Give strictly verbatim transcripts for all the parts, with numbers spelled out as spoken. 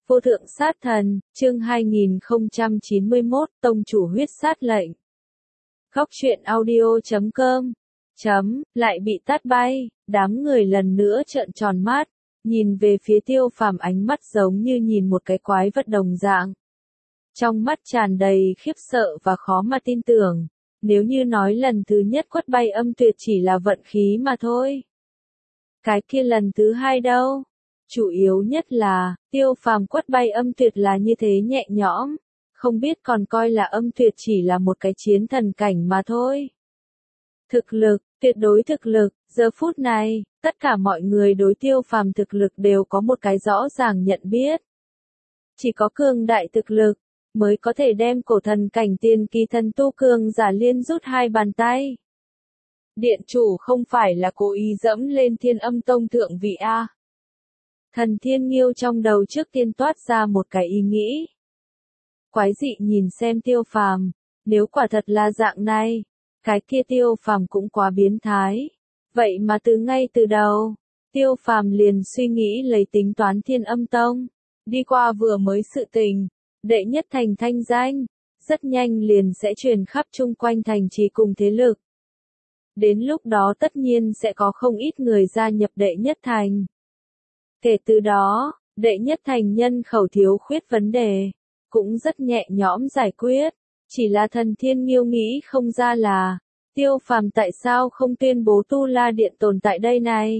Vô thượng sát thần, chương hai nghìn không trăm chín mươi mốt, tông chủ huyết sát lệnh. Góc truyện audio chấm com, chấm, lại bị tát bay, đám người lần nữa trợn tròn mắt, nhìn về phía Tiêu Phàm, ánh mắt giống như nhìn một cái quái vật đồng dạng. Trong mắt tràn đầy khiếp sợ và khó mà tin tưởng, nếu như nói lần thứ nhất quất bay Âm Tuyệt chỉ là vận khí mà thôi. Cái kia lần thứ hai đâu? Chủ yếu nhất là, Tiêu Phàm quất bay Âm Tuyệt là như thế nhẹ nhõm, không biết còn coi là Âm Tuyệt chỉ là một cái chiến thần cảnh mà thôi. Thực lực, tuyệt đối thực lực, giờ phút này, tất cả mọi người đối Tiêu Phàm thực lực đều có một cái rõ ràng nhận biết. Chỉ có cường đại thực lực, mới có thể đem cổ thần cảnh tiền kỳ thần tu cường giả liên rút hai bàn tay. Điện chủ không phải là cố ý dẫm lên Thiên Âm Tông thượng vị a? Thần Thiên Nghiêu trong đầu trước tiên toát ra một cái ý nghĩ. Quái dị nhìn xem Tiêu Phàm, nếu quả thật là dạng này, cái kia Tiêu Phàm cũng quá biến thái. Vậy mà từ ngay từ đầu, Tiêu Phàm liền suy nghĩ lấy tính toán Thiên Âm Tông, đi qua vừa mới sự tình, đệ nhất thành thanh danh, rất nhanh liền sẽ truyền khắp chung quanh thành trì cùng thế lực. Đến lúc đó tất nhiên sẽ có không ít người gia nhập đệ nhất thành. Kể từ đó, đệ nhất thành nhân khẩu thiếu khuyết vấn đề, cũng rất nhẹ nhõm giải quyết. Chỉ là Thần Thiên Nghiêu nghĩ không ra là, Tiêu Phàm tại sao không tuyên bố Tu La Điện tồn tại đây này.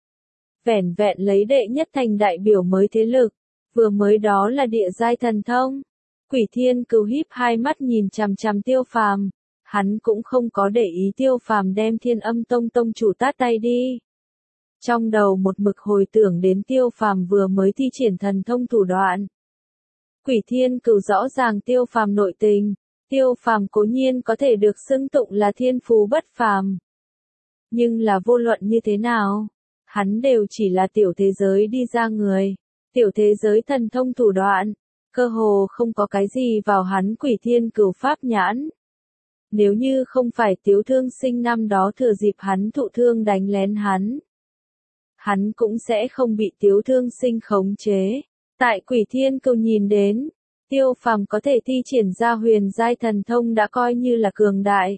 Vẻn vẹn lấy đệ nhất thành đại biểu mới thế lực, vừa mới đó là địa giai thần thông. Quỷ Thiên Cừu híp hai mắt nhìn chằm chằm Tiêu Phàm, hắn cũng không có để ý Tiêu Phàm đem Thiên Âm Tông tông chủ tát tay đi. Trong đầu một mực hồi tưởng đến Tiêu Phàm vừa mới thi triển thần thông thủ đoạn. Quỷ Thiên Cừu rõ ràng Tiêu Phàm nội tình, Tiêu Phàm cố nhiên có thể được xưng tụng là thiên phú bất phàm. Nhưng là vô luận như thế nào, hắn đều chỉ là tiểu thế giới đi ra người, tiểu thế giới thần thông thủ đoạn, cơ hồ không có cái gì vào hắn Quỷ Thiên Cừu pháp nhãn. Nếu như không phải Tiếu Thương Sinh năm đó thừa dịp hắn thụ thương đánh lén hắn, hắn cũng sẽ không bị Tiếu Thương Sinh khống chế. Tại Quỷ Thiên Cừu nhìn đến, Tiêu Phàm có thể thi triển ra huyền giai thần thông đã coi như là cường đại.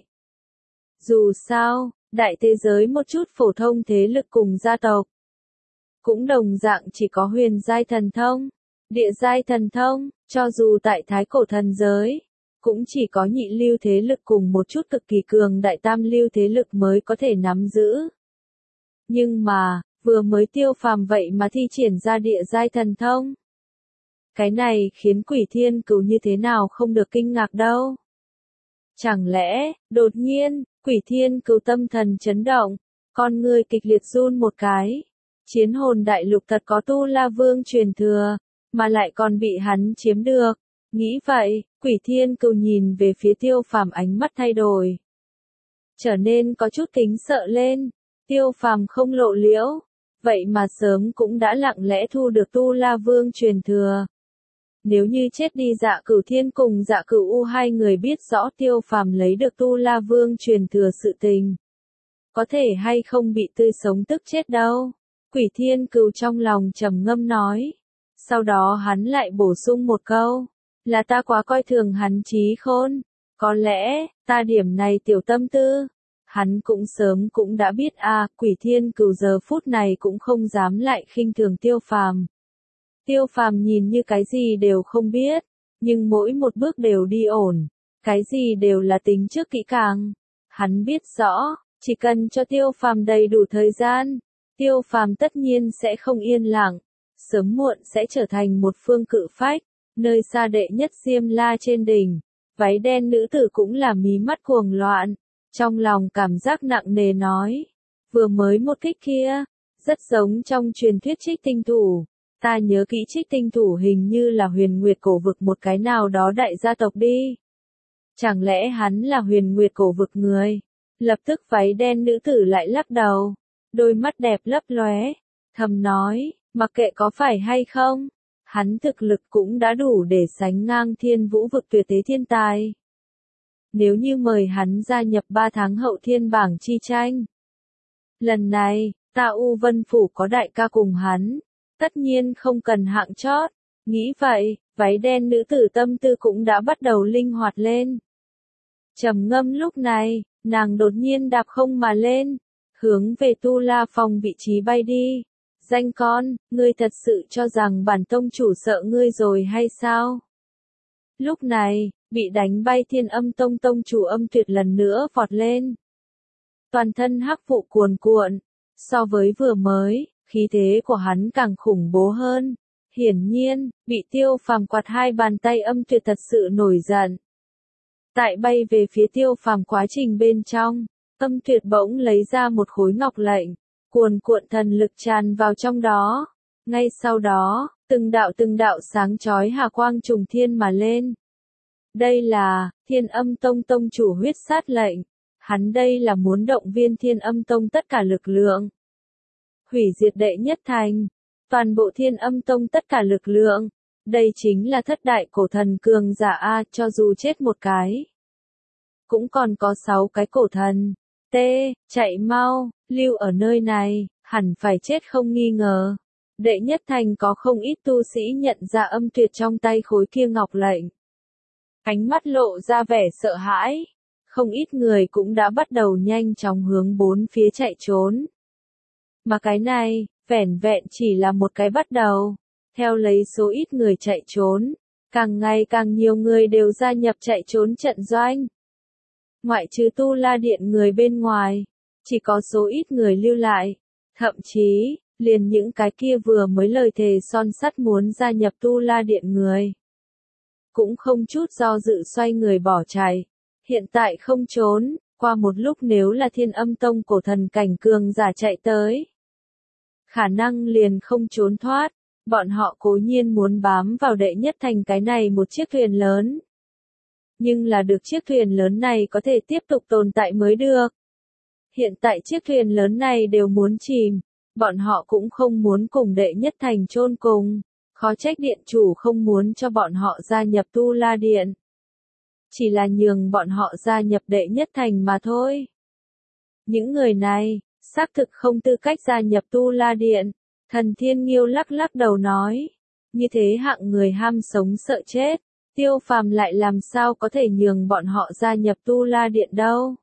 Dù sao, đại thế giới một chút phổ thông thế lực cùng gia tộc, cũng đồng dạng chỉ có huyền giai thần thông, địa giai thần thông, cho dù tại thái cổ thần giới, cũng chỉ có nhị lưu thế lực cùng một chút cực kỳ cường đại tam lưu thế lực mới có thể nắm giữ. Nhưng mà, vừa mới Tiêu Phàm vậy mà thi triển ra địa giai thần thông. Cái này khiến Quỷ Thiên Cừu như thế nào không được kinh ngạc đâu. Chẳng lẽ, đột nhiên, Quỷ Thiên Cừu tâm thần chấn động, con người kịch liệt run một cái. Chiến hồn đại lục thật có Tu La Vương truyền thừa, mà lại còn bị hắn chiếm được. Nghĩ vậy, Quỷ Thiên Cừu nhìn về phía Tiêu Phàm, ánh mắt thay đổi, trở nên có chút kính sợ lên. Tiêu Phàm không lộ liễu, vậy mà sớm cũng đã lặng lẽ thu được Tu La Vương truyền thừa. Nếu như chết đi Dạ Cửu Thiên cùng Dạ Cửu U hai người biết rõ Tiêu Phàm lấy được Tu La Vương truyền thừa sự tình, có thể hay không bị tươi sống tức chết đâu. Quỷ Thiên Cừu trong lòng trầm ngâm nói. Sau đó hắn lại bổ sung một câu, là ta quá coi thường hắn trí khôn. Có lẽ, ta điểm này tiểu tâm tư, hắn cũng sớm cũng đã biết a. À, Quỷ Thiên Cừu giờ phút này cũng không dám lại khinh thường Tiêu Phàm. Tiêu Phàm nhìn như cái gì đều không biết, nhưng mỗi một bước đều đi ổn, cái gì đều là tính trước kỹ càng. Hắn biết rõ, chỉ cần cho Tiêu Phàm đầy đủ thời gian, Tiêu Phàm tất nhiên sẽ không yên lặng, sớm muộn sẽ trở thành một phương cự phách. Nơi xa đệ nhất Diêm La trên đỉnh, váy đen nữ tử cũng là mí mắt cuồng loạn, trong lòng cảm giác nặng nề nói, vừa mới một kích kia, rất giống trong truyền thuyết Trích Tinh Thủ. Ta nhớ kỹ Trích Tinh Thủ hình như là Huyền Nguyệt cổ vực một cái nào đó đại gia tộc đi. Chẳng lẽ hắn là Huyền Nguyệt cổ vực người? Lập tức váy đen nữ tử lại lắc đầu, đôi mắt đẹp lấp lóe, thầm nói, mặc kệ có phải hay không, hắn thực lực cũng đã đủ để sánh ngang Thiên Vũ vực tuyệt thế thiên tài. Nếu như mời hắn gia nhập ba tháng hậu thiên bảng chi tranh, lần này, Ta U Vân Phủ có đại ca cùng hắn, tất nhiên không cần hạng chót, Nghĩ vậy, váy đen nữ tử tâm tư cũng đã bắt đầu linh hoạt lên. Trầm ngâm lúc này, nàng đột nhiên đạp không mà lên, hướng về Tu La Phòng vị trí bay đi. Danh con, ngươi thật sự cho rằng bản tông chủ sợ ngươi rồi hay sao? Lúc này, bị đánh bay Thiên Âm Tông tông chủ Âm Tuyệt lần nữa vọt lên. Toàn thân hắc vụ cuồn cuộn, so với vừa mới, khí thế của hắn càng khủng bố hơn. Hiển nhiên, bị Tiêu Phàm quạt hai bàn tay Âm Tuyệt thật sự nổi giận. Tại bay về phía Tiêu Phàm quá trình bên trong, Âm Tuyệt bỗng lấy ra một khối ngọc lệnh, cuồn cuộn thần lực tràn vào trong đó. Ngay sau đó, từng đạo từng đạo sáng chói hà quang trùng thiên mà lên. Đây là Thiên Âm Tông tông chủ huyết sát lệnh. Hắn đây là muốn động viên Thiên Âm Tông tất cả lực lượng. Hủy diệt đệ nhất thành. Toàn bộ Thiên Âm Tông tất cả lực lượng. Đây chính là thất đại cổ thần cường giả A, cho dù chết một cái. Cũng còn có sáu cái cổ thần. T, chạy mau, lưu ở nơi này, hẳn phải chết không nghi ngờ. Đệ nhất thành có không ít tu sĩ nhận ra Âm Tuyệt trong tay khối kia ngọc lệnh. Ánh mắt lộ ra vẻ sợ hãi. Không ít người cũng đã bắt đầu nhanh chóng hướng bốn phía chạy trốn. Mà cái này, vẻn vẹn chỉ là một cái bắt đầu. Theo lấy số ít người chạy trốn, càng ngày càng nhiều người đều gia nhập chạy trốn trận doanh. Ngoại trừ Tu La Điện người bên ngoài, chỉ có số ít người lưu lại. Thậm chí, liền những cái kia vừa mới lời thề son sắt muốn gia nhập Tu La Điện người. Cũng không chút do dự xoay người bỏ chạy. Hiện tại không trốn, qua một lúc nếu là Thiên Âm Tông cổ thần cảnh cường giả chạy tới. Khả năng liền không trốn thoát, bọn họ cố nhiên muốn bám vào đệ nhất thành cái này một chiếc thuyền lớn. Nhưng là được chiếc thuyền lớn này có thể tiếp tục tồn tại mới được. Hiện tại chiếc thuyền lớn này đều muốn chìm, bọn họ cũng không muốn cùng đệ nhất thành chôn cùng. Khó trách điện chủ không muốn cho bọn họ gia nhập Tu La Điện. Chỉ là nhường bọn họ gia nhập đệ nhất thành mà thôi. Những người này, xác thực không tư cách gia nhập Tu La Điện. Thần Thiên Nghiêu lắc lắc đầu nói. Như thế hạng người ham sống sợ chết. Tiêu Phàm lại làm sao có thể nhường bọn họ gia nhập Tu La Điện đâu.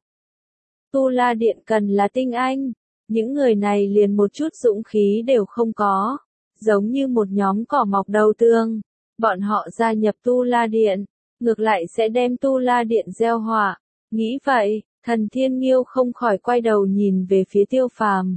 Tu La Điện cần là tinh anh. Những người này liền một chút dũng khí đều không có. Giống như một nhóm cỏ mọc đầu tường. Bọn họ gia nhập Tu La Điện. Ngược lại sẽ đem Tu La Điện gieo họa. Nghĩ vậy, Thần Thiên Nghiêu không khỏi quay đầu nhìn về phía Tiêu Phàm.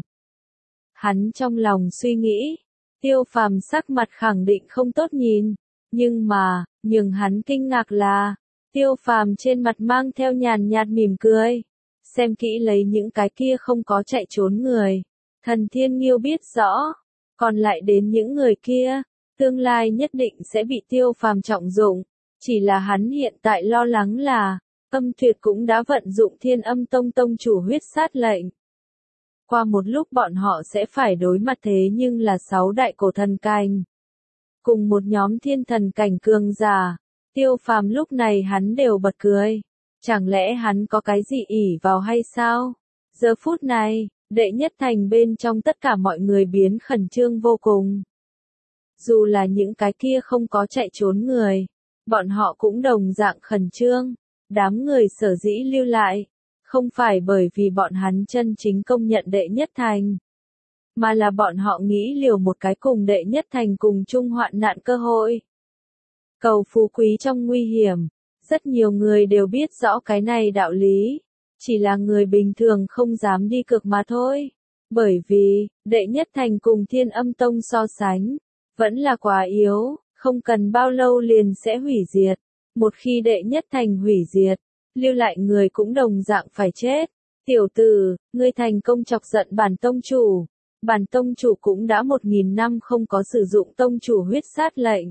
Hắn trong lòng suy nghĩ, Tiêu Phàm sắc mặt khẳng định không tốt nhìn, nhưng mà, nhường hắn kinh ngạc là, Tiêu Phàm trên mặt mang theo nhàn nhạt mỉm cười. Xem kỹ lấy những cái kia không có chạy trốn người. Thần Thiên Nghiêu biết rõ, còn lại đến những người kia, tương lai nhất định sẽ bị Tiêu Phàm trọng dụng. Chỉ là hắn hiện tại lo lắng là, Âm Tuyệt cũng đã vận dụng Thiên Âm Tông tông chủ huyết sát lệnh. Qua một lúc bọn họ sẽ phải đối mặt thế nhưng là sáu đại cổ thần cảnh. Cùng một nhóm thiên thần cảnh cường giả. Tiêu Phàm lúc này hắn đều bật cười. Chẳng lẽ hắn có cái gì ỷ vào hay sao? Giờ phút này, đệ nhất thành bên trong tất cả mọi người biến khẩn trương vô cùng. Dù là những cái kia không có chạy trốn người. Bọn họ cũng đồng dạng khẩn trương, đám người sở dĩ lưu lại, không phải bởi vì bọn hắn chân chính công nhận đệ nhất thành, mà là bọn họ nghĩ liều một cái cùng đệ nhất thành cùng chung hoạn nạn cơ hội. Cầu phú quý trong nguy hiểm, rất nhiều người đều biết rõ cái này đạo lý, chỉ là người bình thường không dám đi cược mà thôi, bởi vì, đệ nhất thành cùng Thiên Âm Tông so sánh, vẫn là quá yếu. Không cần bao lâu liền sẽ hủy diệt. Một khi đệ nhất thành hủy diệt, lưu lại người cũng đồng dạng phải chết. Tiểu tử, ngươi thành công chọc giận bản tông chủ. Bản tông chủ cũng đã một nghìn năm không có sử dụng tông chủ huyết sát lệnh.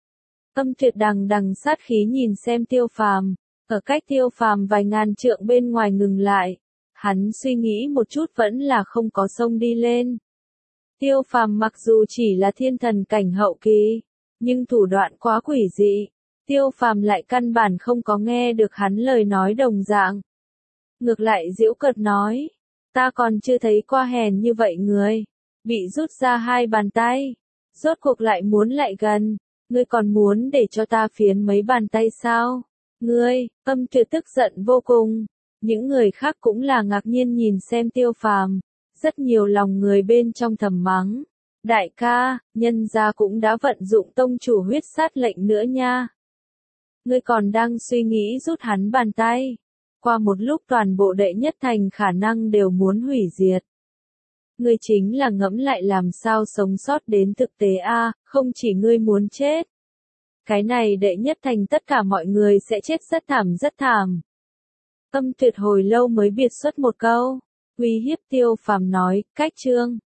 Âm Tuyệt đằng đằng sát khí nhìn xem Tiêu Phàm, ở cách Tiêu Phàm vài ngàn trượng bên ngoài ngừng lại. Hắn suy nghĩ một chút vẫn là không có xông đi lên. Tiêu Phàm mặc dù chỉ là thiên thần cảnh hậu kỳ, nhưng thủ đoạn quá quỷ dị, Tiêu Phàm lại căn bản không có nghe được hắn lời nói đồng dạng. Ngược lại giễu cợt nói, ta còn chưa thấy qua hèn như vậy người, bị rút ra hai bàn tay, rốt cuộc lại muốn lại gần, Ngươi còn muốn để cho ta phiến mấy bàn tay sao? Ngươi, Âm Tuyệt tức giận vô cùng. Những người khác cũng là ngạc nhiên nhìn xem Tiêu Phàm. Rất nhiều lòng người bên trong thầm mắng. Đại ca, nhân gia cũng đã vận dụng tông chủ huyết sát lệnh nữa nha. Ngươi còn đang suy nghĩ rút hắn bàn tay. Qua một lúc toàn bộ đệ nhất thành khả năng đều muốn hủy diệt. Ngươi chính là ngẫm lại làm sao sống sót đến thực tế a, không chỉ ngươi muốn chết. Cái này đệ nhất thành tất cả mọi người sẽ chết rất thảm rất thảm. Âm Tuyệt hồi lâu mới biệt xuất một câu. Uy hiếp Tiêu Phàm nói, cách trương.